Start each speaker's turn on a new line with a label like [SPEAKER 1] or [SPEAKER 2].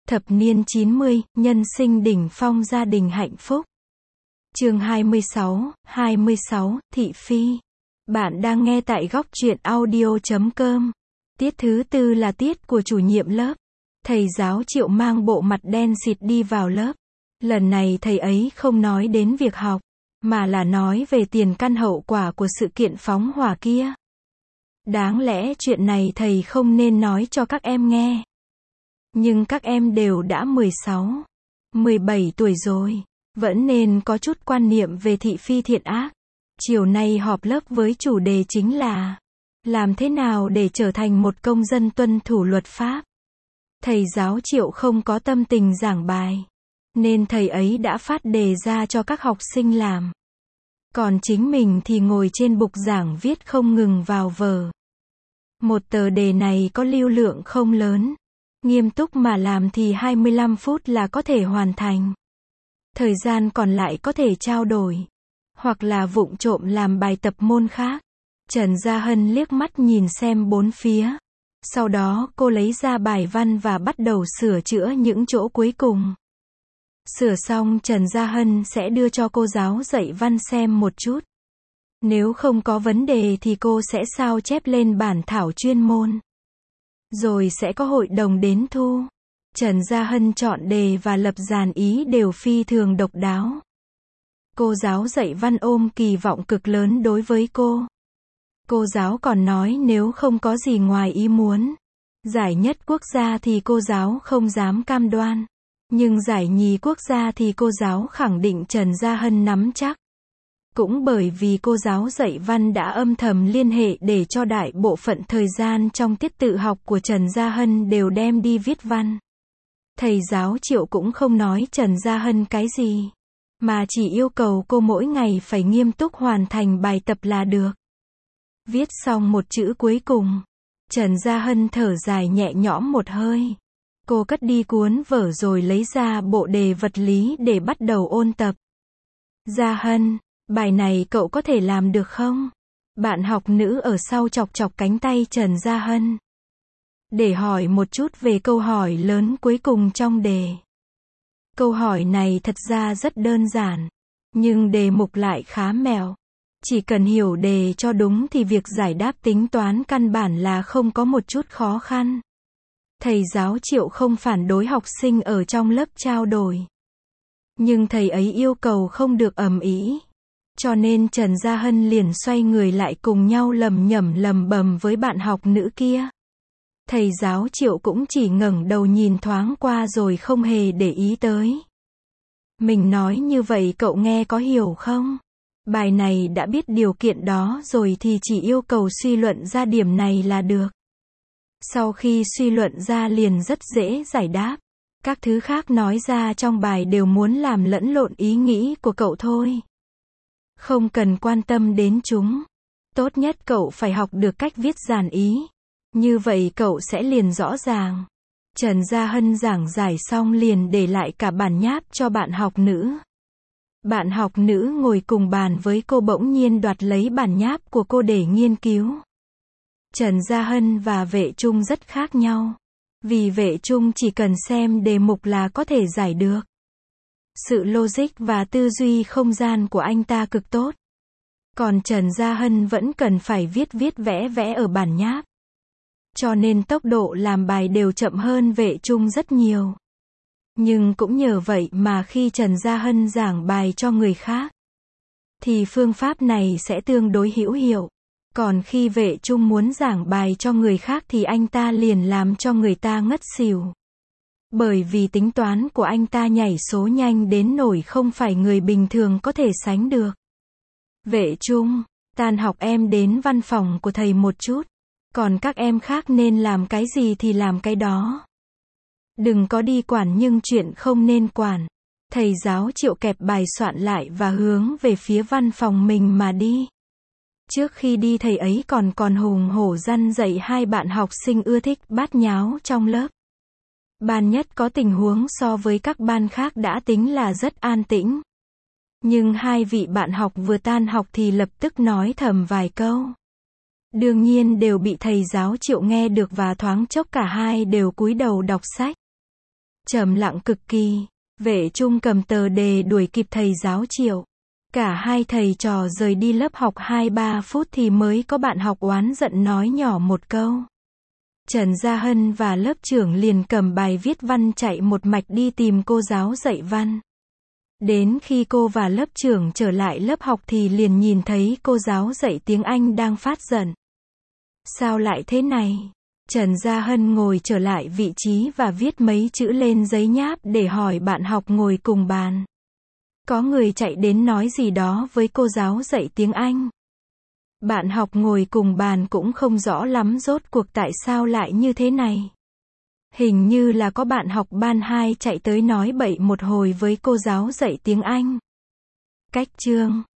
[SPEAKER 1] Thập niên 90, nhân sinh đỉnh phong gia đình hạnh phúc. Chương 26, Thị Phi. Bạn đang nghe tại góc truyện audio.com. Tiết thứ tư là tiết của chủ nhiệm lớp. Thầy giáo Triệu mang bộ mặt đen xịt đi vào lớp. Lần này thầy ấy không nói đến việc học, mà là nói về tiền căn hậu quả của sự kiện phóng hỏa kia. Đáng lẽ chuyện này thầy không nên nói cho các em nghe. Nhưng các em đều đã 16, 17 tuổi rồi, vẫn nên có chút quan niệm về thị phi thiện ác. Chiều nay họp lớp với chủ đề chính là làm thế nào để trở thành một công dân tuân thủ luật pháp. Thầy giáo Triệu không có tâm tình giảng bài, nên thầy ấy đã phát đề ra cho các học sinh làm. Còn chính mình thì ngồi trên bục giảng viết không ngừng vào vở. Một tờ đề này có lưu lượng không lớn. Nghiêm túc mà làm thì 25 phút là có thể hoàn thành. Thời gian còn lại có thể trao đổi, hoặc là vụng trộm làm bài tập môn khác. Trần Gia Hân liếc mắt nhìn xem bốn phía. Sau đó cô lấy ra bài văn và bắt đầu sửa chữa những chỗ cuối cùng. Sửa xong Trần Gia Hân sẽ đưa cho cô giáo dạy văn xem một chút. Nếu không có vấn đề thì cô sẽ sao chép lên bản thảo chuyên môn. Rồi sẽ có hội đồng đến thu. Trần Gia Hân chọn đề và lập dàn ý đều phi thường độc đáo. Cô giáo dạy văn ôm kỳ vọng cực lớn đối với cô. Cô giáo còn nói nếu không có gì ngoài ý muốn, giải nhất quốc gia thì cô giáo không dám cam đoan. Nhưng giải nhì quốc gia thì cô giáo khẳng định Trần Gia Hân nắm chắc. Cũng bởi vì cô giáo dạy văn đã âm thầm liên hệ để cho đại bộ phận thời gian trong tiết tự học của Trần Gia Hân đều đem đi viết văn. Thầy giáo Triệu cũng không nói Trần Gia Hân cái gì, mà chỉ yêu cầu cô mỗi ngày phải nghiêm túc hoàn thành bài tập là được. Viết xong một chữ cuối cùng, Trần Gia Hân thở dài nhẹ nhõm một hơi. Cô cất đi cuốn vở rồi lấy ra bộ đề vật lý để bắt đầu ôn tập. Gia Hân, bài này cậu có thể làm được không? Bạn học nữ ở sau chọc chọc cánh tay Trần Gia Hân, để hỏi một chút về câu hỏi lớn cuối cùng trong đề. Câu hỏi này thật ra rất đơn giản, nhưng đề mục lại khá mẹo. Chỉ cần hiểu đề cho đúng thì việc giải đáp tính toán căn bản là không có một chút khó khăn. Thầy giáo Triệu không phản đối học sinh ở trong lớp trao đổi. Nhưng thầy ấy yêu cầu không được ầm ĩ. Cho nên Trần Gia Hân liền xoay người lại cùng nhau lẩm nhẩm lẩm bẩm với bạn học nữ kia. Thầy giáo Triệu cũng chỉ ngẩng đầu nhìn thoáng qua rồi không hề để ý tới. Mình nói như vậy cậu nghe có hiểu không? Bài này đã biết điều kiện đó rồi thì chỉ yêu cầu suy luận ra điểm này là được. Sau khi suy luận ra liền rất dễ giải đáp. Các thứ khác nói ra trong bài đều muốn làm lẫn lộn ý nghĩ của cậu thôi. Không cần quan tâm đến chúng. Tốt nhất cậu phải học được cách viết dàn ý. Như vậy cậu sẽ liền rõ ràng. Trần Gia Hân giảng giải xong liền để lại cả bản nháp cho bạn học nữ. Bạn học nữ ngồi cùng bàn với cô bỗng nhiên đoạt lấy bản nháp của cô để nghiên cứu. Trần Gia Hân và Vệ Trung rất khác nhau. Vì Vệ Trung chỉ cần xem đề mục là có thể giải được. Sự logic và tư duy không gian của anh ta cực tốt. Còn Trần Gia Hân vẫn cần phải viết vẽ vẽ ở bản nháp. Cho nên tốc độ làm bài đều chậm hơn Vệ Trung rất nhiều. Nhưng cũng nhờ vậy mà khi Trần Gia Hân giảng bài cho người khác, thì phương pháp này sẽ tương đối hữu hiệu. Còn khi Vệ Trung muốn giảng bài cho người khác thì anh ta liền làm cho người ta ngất xỉu. Bởi vì tính toán của anh ta nhảy số nhanh đến nỗi không phải người bình thường có thể sánh được. Vệ Trung, tan học em đến văn phòng của thầy một chút. Còn các em khác nên làm cái gì thì làm cái đó. Đừng có đi quản nhưng chuyện không nên quản. Thầy giáo Triệu kẹp bài soạn lại và hướng về phía văn phòng mình mà đi. Trước khi đi thầy ấy còn hùng hổ răn dạy hai bạn học sinh ưa thích bát nháo trong lớp. Ban nhất có tình huống so với các ban khác đã tính là rất an tĩnh. Nhưng hai vị bạn học vừa tan học thì lập tức nói thầm vài câu. Đương nhiên đều bị thầy giáo Triệu nghe được và thoáng chốc cả hai đều cúi đầu đọc sách. Trầm lặng cực kỳ. Vệ Trung cầm tờ đề đuổi kịp thầy giáo Triệu. Cả hai thầy trò rời đi lớp học 2-3 phút thì mới có bạn học oán giận nói nhỏ một câu. Trần Gia Hân và lớp trưởng liền cầm bài viết văn chạy một mạch đi tìm cô giáo dạy văn. Đến khi cô và lớp trưởng trở lại lớp học thì liền nhìn thấy cô giáo dạy tiếng Anh đang phát giận. Sao lại thế này? Trần Gia Hân ngồi trở lại vị trí và viết mấy chữ lên giấy nháp để hỏi bạn học ngồi cùng bàn. Có người chạy đến nói gì đó với cô giáo dạy tiếng Anh. Bạn học ngồi cùng bàn cũng không rõ lắm rốt cuộc tại sao lại như thế này. Hình như là có bạn học ban 2 chạy tới nói bậy một hồi với cô giáo dạy tiếng Anh. Cách chương